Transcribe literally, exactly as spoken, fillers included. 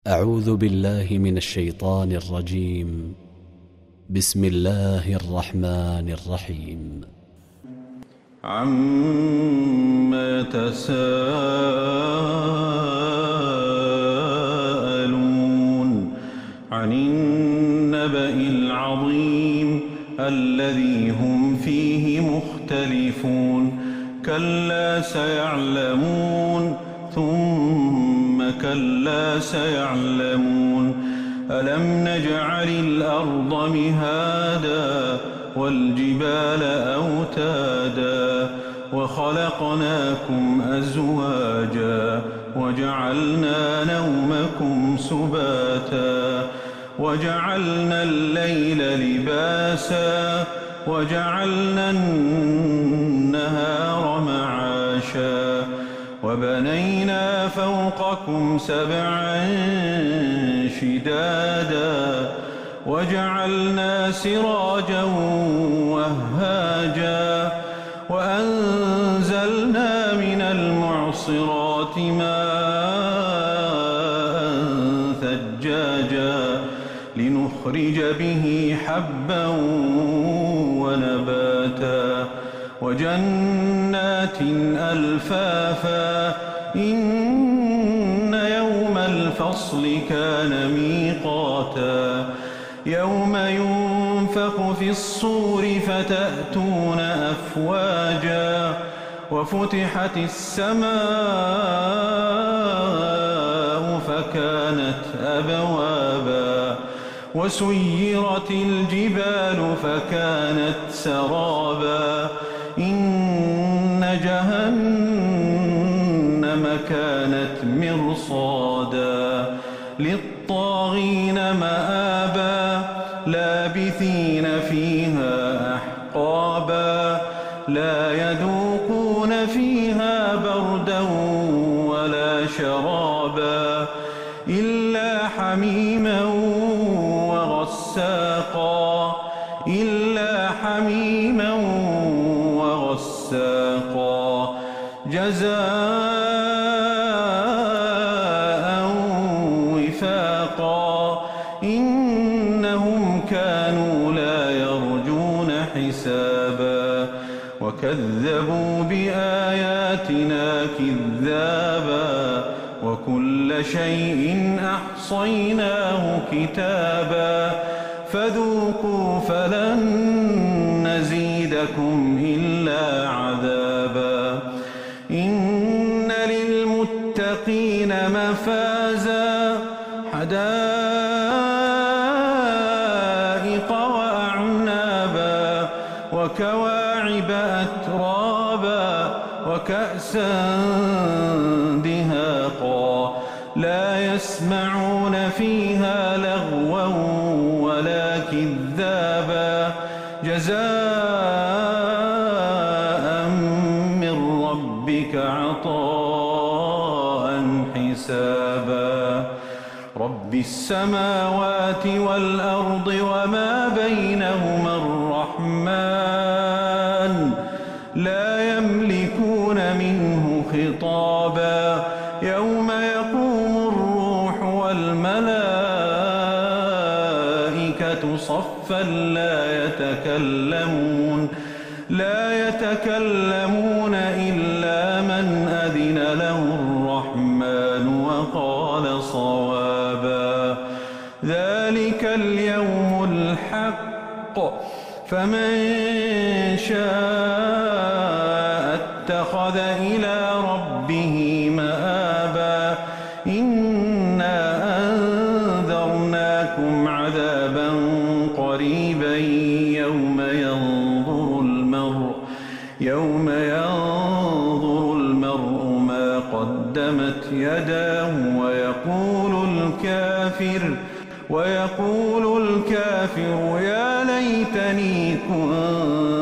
أعوذ بالله من الشيطان الرجيم. بسم الله الرحمن الرحيم. عما يتساءلون عن النبأ العظيم الذي هم فيه مختلفون كلا سيعلمون ثم كلا سيعلمون ألم نجعل الأرض مهادا والجبال أوتادا وخلقناكم أزواجا وجعلنا نومكم سباتا وجعلنا الليل لباسا وجعلنا النهار معاشا وبنينا فوقكم سبعا شدادا وجعلنا سراجا وهاجا وأنزلنا من المعصرات ماء ثجاجا لنخرج به حبا ونباتا وجنات ألفافا إن يوم الفصل كان ميقاتا يوم ينفخ في الصور فتأتون أفواجا وفتحت السماء فكانت أبوابا وسيرت الجبال فكانت سرابا إن جهنم كانت مرصادا للطاغين مآبا لابثين فيها أحقابا لا يذوقون فيها بردا ولا شرابا إلا حميما وغساقا إلا حميما وغساقا جزاء وفاقا إنهم كانوا لا يرجون حسابا وكذبوا بآياتنا كذابا وكل شيء أحصيناه كتابا فذوقوا فلن نزيدكم إلا عذابا إن للمتقين مفازا حدائق وأعنابا وكواعب أترابا وكأسا دهاقا لا يسمعون فيها لغوا ولا كذابا جزاء من ربك عطاء حسابا رب السماوات والأرض وما بينهما الرحمن لا يملكون منه خطابا يوم يقوم الروح والملائكة صفا لا يتكلمون لا يتكلمون إلا من أذن له الرحمن وقال صوابا ذلك اليوم الحق فمن شاء اتخذ إلى ربه مآبا إنا أنذرناكم عذابا قريبا يوم ينظر المرء يوم ينظر المرء ما قدمت يداه ويقول الكافر ويقول الكافر يا ليتني كنت